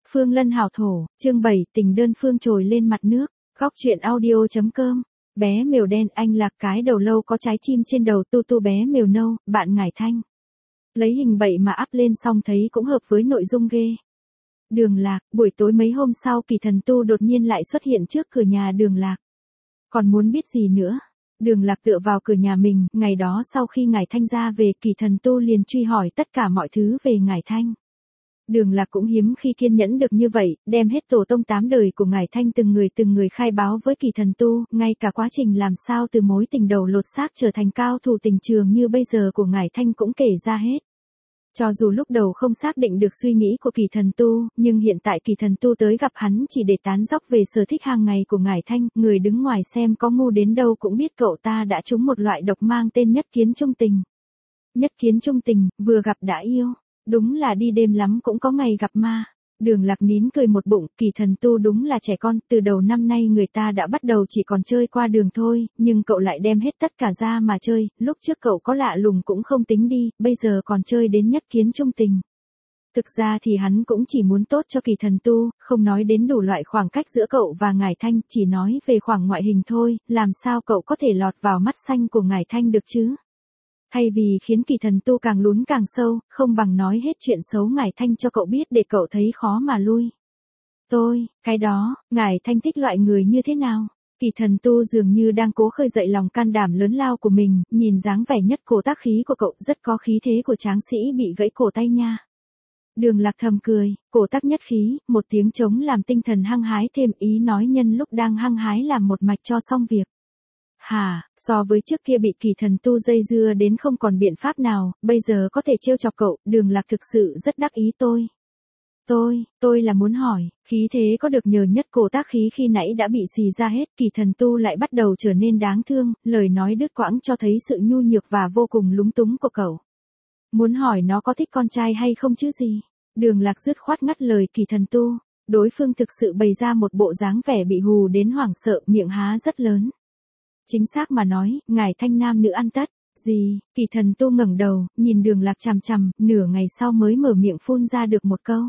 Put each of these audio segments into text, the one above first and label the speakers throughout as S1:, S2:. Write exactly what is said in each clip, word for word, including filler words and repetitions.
S1: Phương Lân hảo thổ, chương bảy, tình đơn phương trồi lên mặt nước, góc truyện audio.com. Bé mèo đen, anh Lạc cái đầu lâu có trái chim trên đầu, tu tu bé mèo nâu, bạn Ngải Thanh. Lấy hình bậy mà up lên xong thấy cũng hợp với nội dung ghê. Đường Lạc, buổi tối mấy hôm sau Kỳ Thần Tu đột nhiên lại xuất hiện trước cửa nhà Đường Lạc. Còn muốn biết gì nữa? Đường Lạc tựa vào cửa nhà mình, ngày đó sau khi Ngải Thanh ra về, Kỳ Thần Tu liền truy hỏi tất cả mọi thứ về Ngải Thanh. Đường Lạc cũng hiếm khi kiên nhẫn được như vậy, đem hết tổ tông tám đời của Ngải Thanh từng người từng người khai báo với Kỳ Thần Tu, ngay cả quá trình làm sao từ mối tình đầu lột xác trở thành cao thủ tình trường như bây giờ của Ngải Thanh cũng kể ra hết. Cho dù lúc đầu không xác định được suy nghĩ của Kỳ Thần Tu, nhưng hiện tại Kỳ Thần Tu tới gặp hắn chỉ để tán dóc về sở thích hàng ngày của Ngải Thanh, người đứng ngoài xem có ngu đến đâu cũng biết cậu ta đã trúng một loại độc mang tên nhất kiến trung tình. Nhất kiến trung tình, vừa gặp đã yêu. Đúng là đi đêm lắm cũng có ngày gặp ma. Đường Lạc nín cười một bụng, Kỳ Thần Tu đúng là trẻ con, từ đầu năm nay người ta đã bắt đầu chỉ còn chơi qua đường thôi, nhưng cậu lại đem hết tất cả ra mà chơi, lúc trước cậu có lạ lùng cũng không tính đi, bây giờ còn chơi đến nhất kiến trung tình. Thực ra thì hắn cũng chỉ muốn tốt cho Kỳ Thần Tu, không nói đến đủ loại khoảng cách giữa cậu và Ngải Thanh, chỉ nói về khoảng ngoại hình thôi, làm sao cậu có thể lọt vào mắt xanh của Ngải Thanh được chứ? Thay vì khiến Kỳ Thần Tu càng lún càng sâu, không bằng nói hết chuyện xấu Ngải Thanh cho cậu biết để cậu thấy khó mà lui. Tôi, cái đó, Ngải Thanh thích loại người như thế nào? Kỳ Thần Tu dường như đang cố khơi dậy lòng can đảm lớn lao của mình, nhìn dáng vẻ nhất cổ tác khí của cậu, rất có khí thế của tráng sĩ bị gãy cổ tay nha. Đường Lạc thầm cười, cổ tác nhất khí, một tiếng trống làm tinh thần hăng hái thêm, ý nói nhân lúc đang hăng hái làm một mạch cho xong việc. Hả, so với trước kia bị Kỳ Thần Tu dây dưa đến không còn biện pháp nào, bây giờ có thể trêu chọc cậu, Đường Lạc thực sự rất đắc ý. Tôi, tôi, tôi là muốn hỏi, khí thế có được nhờ nhất cổ tác khí khi nãy đã bị xì ra hết, Kỳ Thần Tu lại bắt đầu trở nên đáng thương, lời nói đứt quãng cho thấy sự nhu nhược và vô cùng lúng túng của cậu. Muốn hỏi nó có thích con trai hay không chứ gì? Đường Lạc dứt khoát ngắt lời Kỳ Thần Tu, đối phương thực sự bày ra một bộ dáng vẻ bị hù đến hoảng sợ, miệng há rất lớn. Chính xác mà nói, Ngải Thanh nam nữ ăn tất. Gì? Kỳ Thần Tu ngẩng đầu, nhìn Đường Lạc chằm chằm, nửa ngày sau mới mở miệng phun ra được một câu.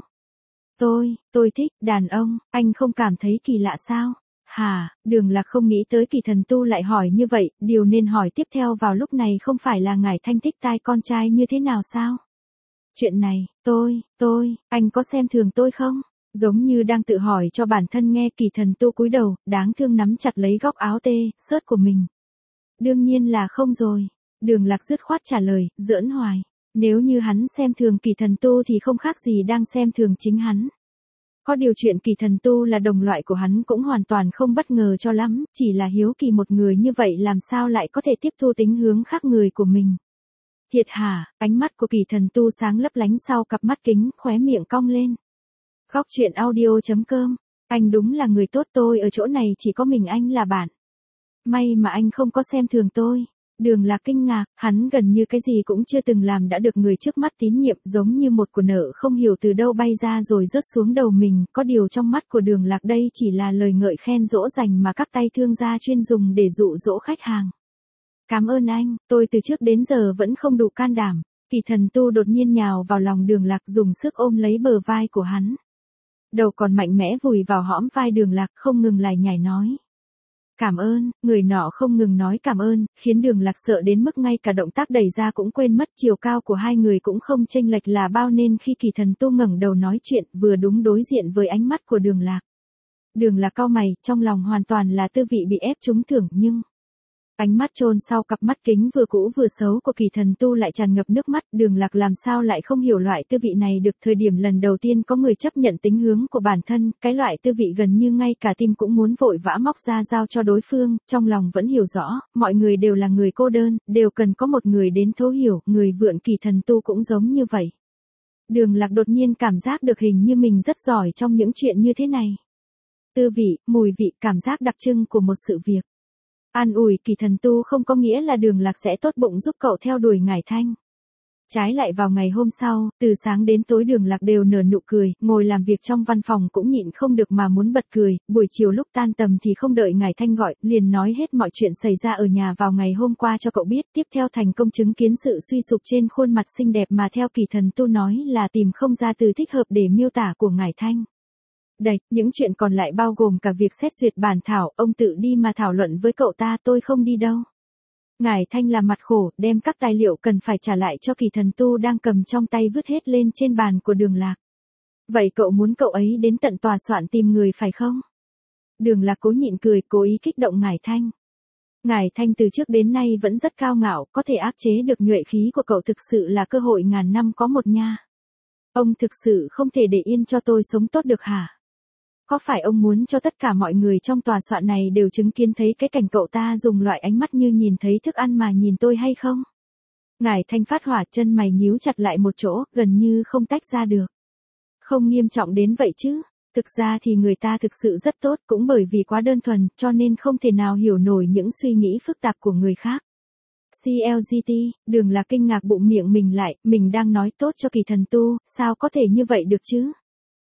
S1: Tôi, tôi thích đàn ông, anh không cảm thấy kỳ lạ sao? Hả? Đường Lạc không nghĩ tới Kỳ Thần Tu lại hỏi như vậy, điều nên hỏi tiếp theo vào lúc này không phải là Ngải Thanh thích tai con trai như thế nào sao? Chuyện này, tôi, tôi, anh có xem thường tôi không? Giống như đang tự hỏi cho bản thân nghe, Kỳ Thần Tu cúi đầu, đáng thương nắm chặt lấy góc áo tê, xớt của mình. Đương nhiên là không rồi. Đường Lạc dứt khoát trả lời, giỡn hoài. Nếu như hắn xem thường Kỳ Thần Tu thì không khác gì đang xem thường chính hắn. Có điều chuyện Kỳ Thần Tu là đồng loại của hắn cũng hoàn toàn không bất ngờ cho lắm, chỉ là hiếu kỳ một người như vậy làm sao lại có thể tiếp thu tính hướng khác người của mình. Thiệt hả? Ánh mắt của Kỳ Thần Tu sáng lấp lánh sau cặp mắt kính, khóe miệng cong lên. Góc truyện audio.com. Anh đúng là người tốt, tôi ở chỗ này chỉ có mình anh là bạn. May mà anh không có xem thường tôi. Đường Lạc kinh ngạc, hắn gần như cái gì cũng chưa từng làm đã được người trước mắt tín nhiệm, giống như một của nợ không hiểu từ đâu bay ra rồi rớt xuống đầu mình, có điều trong mắt của Đường Lạc đây chỉ là lời ngợi khen dỗ dành mà các tay thương gia chuyên dùng để dụ dỗ khách hàng. Cảm ơn anh, tôi từ trước đến giờ vẫn không đủ can đảm. Kỳ Thần Tu đột nhiên nhào vào lòng Đường Lạc, dùng sức ôm lấy bờ vai của hắn. Đầu còn mạnh mẽ vùi vào hõm vai Đường Lạc, không ngừng lải nhải nói. Cảm ơn, người nọ không ngừng nói cảm ơn, khiến Đường Lạc sợ đến mức ngay cả động tác đẩy ra cũng quên mất, chiều cao của hai người cũng không chênh lệch là bao nên khi Kỳ Thần Tu ngẩng đầu nói chuyện, vừa đúng đối diện với ánh mắt của Đường Lạc. Đường Lạc cau mày, trong lòng hoàn toàn là tư vị bị ép trúng thưởng, nhưng ánh mắt chôn sau cặp mắt kính vừa cũ vừa xấu của Kỳ Thần Tu lại tràn ngập nước mắt, Đường Lạc làm sao lại không hiểu loại tư vị này được, thời điểm lần đầu tiên có người chấp nhận tính hướng của bản thân, cái loại tư vị gần như ngay cả tim cũng muốn vội vã móc ra giao cho đối phương, trong lòng vẫn hiểu rõ, mọi người đều là người cô đơn, đều cần có một người đến thấu hiểu, người vượn Kỳ Thần Tu cũng giống như vậy. Đường Lạc đột nhiên cảm giác được hình như mình rất giỏi trong những chuyện như thế này. Tư vị, mùi vị, cảm giác đặc trưng của một sự việc. An ủi Kỳ Thần Tu không có nghĩa là Đường Lạc sẽ tốt bụng giúp cậu theo đuổi Ngải Thanh. Trái lại vào ngày hôm sau, từ sáng đến tối Đường Lạc đều nở nụ cười, ngồi làm việc trong văn phòng cũng nhịn không được mà muốn bật cười, buổi chiều lúc tan tầm thì không đợi Ngải Thanh gọi, liền nói hết mọi chuyện xảy ra ở nhà vào ngày hôm qua cho cậu biết, tiếp theo thành công chứng kiến sự suy sụp trên khuôn mặt xinh đẹp mà theo Kỳ Thần Tu nói là tìm không ra từ thích hợp để miêu tả của Ngải Thanh. Đạch, những chuyện còn lại bao gồm cả việc xét duyệt bản thảo, ông tự đi mà thảo luận với cậu ta, tôi không đi đâu. Ngải Thanh làm mặt khổ, đem các tài liệu cần phải trả lại cho Kỳ Thần Tu đang cầm trong tay vứt hết lên trên bàn của Đường Lạc. Vậy cậu muốn cậu ấy đến tận tòa soạn tìm người phải không? Đường Lạc cố nhịn cười, cố ý kích động Ngải Thanh. Ngải Thanh từ trước đến nay vẫn rất cao ngạo, có thể áp chế được nhuệ khí của cậu thực sự là cơ hội ngàn năm có một nha. Ông thực sự không thể để yên cho tôi sống tốt được hả? Có phải ông muốn cho tất cả mọi người trong tòa soạn này đều chứng kiến thấy cái cảnh cậu ta dùng loại ánh mắt như nhìn thấy thức ăn mà nhìn tôi hay không? Ngải Thanh phát hỏa, chân mày nhíu chặt lại một chỗ, gần như không tách ra được. Không nghiêm trọng đến vậy chứ. Thực ra thì người ta thực sự rất tốt, cũng bởi vì quá đơn thuần, cho nên không thể nào hiểu nổi những suy nghĩ phức tạp của người khác. xê lờ giê tê, Đường Lạc kinh ngạc bụng miệng mình lại, mình đang nói tốt cho Kỳ Thần Tu, sao có thể như vậy được chứ?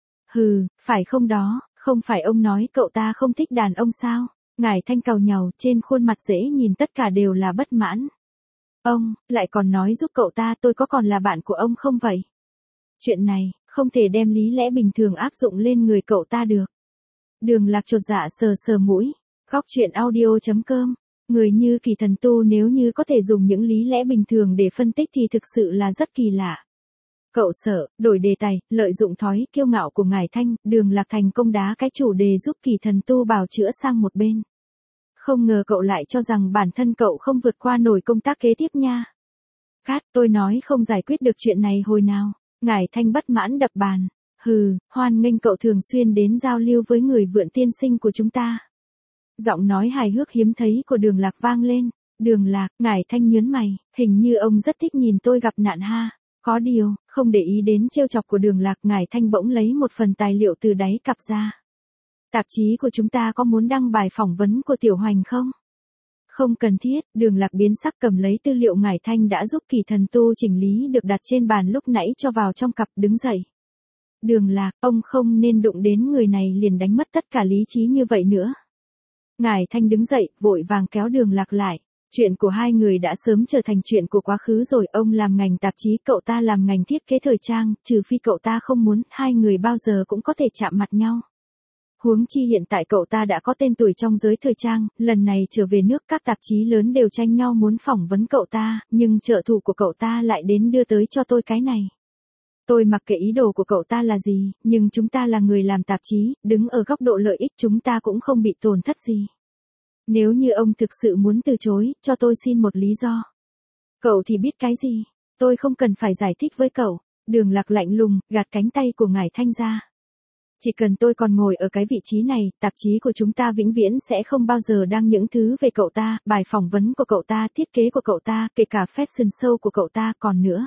S1: Hừ, phải không đó, không phải ông nói cậu ta không thích đàn ông sao? Ngải Thanh càu nhàu, trên khuôn mặt dễ nhìn tất cả đều là bất mãn. Ông, lại còn nói giúp cậu ta, tôi có còn là bạn của ông không vậy? Chuyện này, không thể đem lý lẽ bình thường áp dụng lên người cậu ta được. Đường Lạc chột dạ sờ sờ mũi. Góc truyện audio chấm com. Người như Kỳ Thần Tu nếu như có thể dùng những lý lẽ bình thường để phân tích thì thực sự là rất kỳ lạ. Cậu sợ, đổi đề tài, lợi dụng thói kiêu ngạo của Ngải Thanh, Đường Lạc thành công đá cái chủ đề giúp Kỳ Thần Tu bào chữa sang một bên. Không ngờ cậu lại cho rằng bản thân cậu không vượt qua nổi công tác kế tiếp nha. Cát, tôi nói không giải quyết được chuyện này hồi nào. Ngải Thanh bất mãn đập bàn. Hừ, hoan nghênh cậu thường xuyên đến giao lưu với người Vượn tiên sinh của chúng ta. Giọng nói hài hước hiếm thấy của Đường Lạc vang lên. Đường Lạc, Ngải Thanh nhớn mày, hình như ông rất thích nhìn tôi gặp nạn ha. Có điều, không để ý đến trêu chọc của Đường Lạc, Ngải Thanh bỗng lấy một phần tài liệu từ đáy cặp ra. Tạp chí của chúng ta có muốn đăng bài phỏng vấn của Tiểu Hoành không? Không cần thiết, Đường Lạc biến sắc cầm lấy tư liệu Ngải Thanh đã giúp Kỳ Thần Tu chỉnh lý được đặt trên bàn lúc nãy cho vào trong cặp, đứng dậy. Đường Lạc, ông không nên đụng đến người này liền đánh mất tất cả lý trí như vậy nữa. Ngải Thanh đứng dậy, vội vàng kéo Đường Lạc lại. Chuyện của hai người đã sớm trở thành chuyện của quá khứ rồi, ông làm ngành tạp chí, cậu ta làm ngành thiết kế thời trang, trừ phi cậu ta không muốn, hai người bao giờ cũng có thể chạm mặt nhau. Huống chi hiện tại cậu ta đã có tên tuổi trong giới thời trang, lần này trở về nước các tạp chí lớn đều tranh nhau muốn phỏng vấn cậu ta, nhưng trợ thủ của cậu ta lại đến đưa tới cho tôi cái này. Tôi mặc kệ ý đồ của cậu ta là gì, nhưng chúng ta là người làm tạp chí, đứng ở góc độ lợi ích chúng ta cũng không bị tổn thất gì. Nếu như ông thực sự muốn từ chối, cho tôi xin một lý do. Cậu thì biết cái gì, tôi không cần phải giải thích với cậu. Đường Lạc lạnh lùng, gạt cánh tay của Ngải Thanh ra. Chỉ cần tôi còn ngồi ở cái vị trí này, tạp chí của chúng ta vĩnh viễn sẽ không bao giờ đăng những thứ về cậu ta, bài phỏng vấn của cậu ta, thiết kế của cậu ta, kể cả fashion show của cậu ta, còn nữa.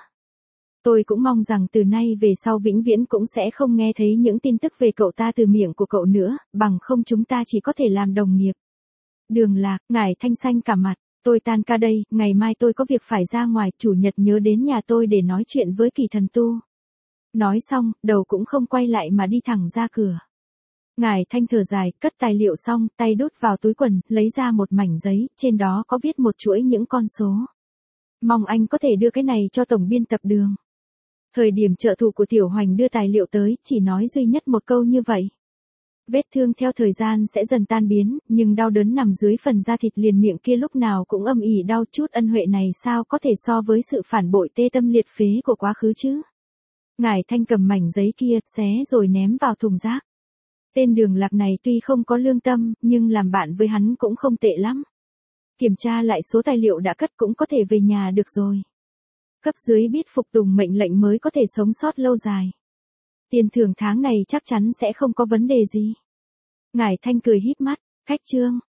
S1: Tôi cũng mong rằng từ nay về sau vĩnh viễn cũng sẽ không nghe thấy những tin tức về cậu ta từ miệng của cậu nữa, bằng không chúng ta chỉ có thể làm đồng nghiệp. Đường Lạc, Ngải Thanh xanh cả mặt, tôi tan ca đây, ngày mai tôi có việc phải ra ngoài, chủ nhật nhớ đến nhà tôi để nói chuyện với Kỳ Thần Tu. Nói xong, đầu cũng không quay lại mà đi thẳng ra cửa. Ngải Thanh thở dài, cất tài liệu xong, tay đút vào túi quần, lấy ra một mảnh giấy, trên đó có viết một chuỗi những con số. Mong anh có thể đưa cái này cho tổng biên tập Đường. Thời điểm trợ thủ của Tiểu Hoành đưa tài liệu tới, chỉ nói duy nhất một câu như vậy. Vết thương theo thời gian sẽ dần tan biến, nhưng đau đớn nằm dưới phần da thịt liền miệng kia lúc nào cũng âm ỉ đau, chút ân huệ này sao có thể so với sự phản bội tê tâm liệt phế của quá khứ chứ. Ngải Thanh cầm mảnh giấy kia, xé rồi ném vào thùng rác. Tên Đường Lạc này tuy không có lương tâm, nhưng làm bạn với hắn cũng không tệ lắm. Kiểm tra lại số tài liệu đã cất cũng có thể về nhà được rồi. Cấp dưới biết phục tùng mệnh lệnh mới có thể sống sót lâu dài. Tiền thưởng tháng này chắc chắn sẽ không có vấn đề gì. Ngải Thanh cười híp mắt, cách chương.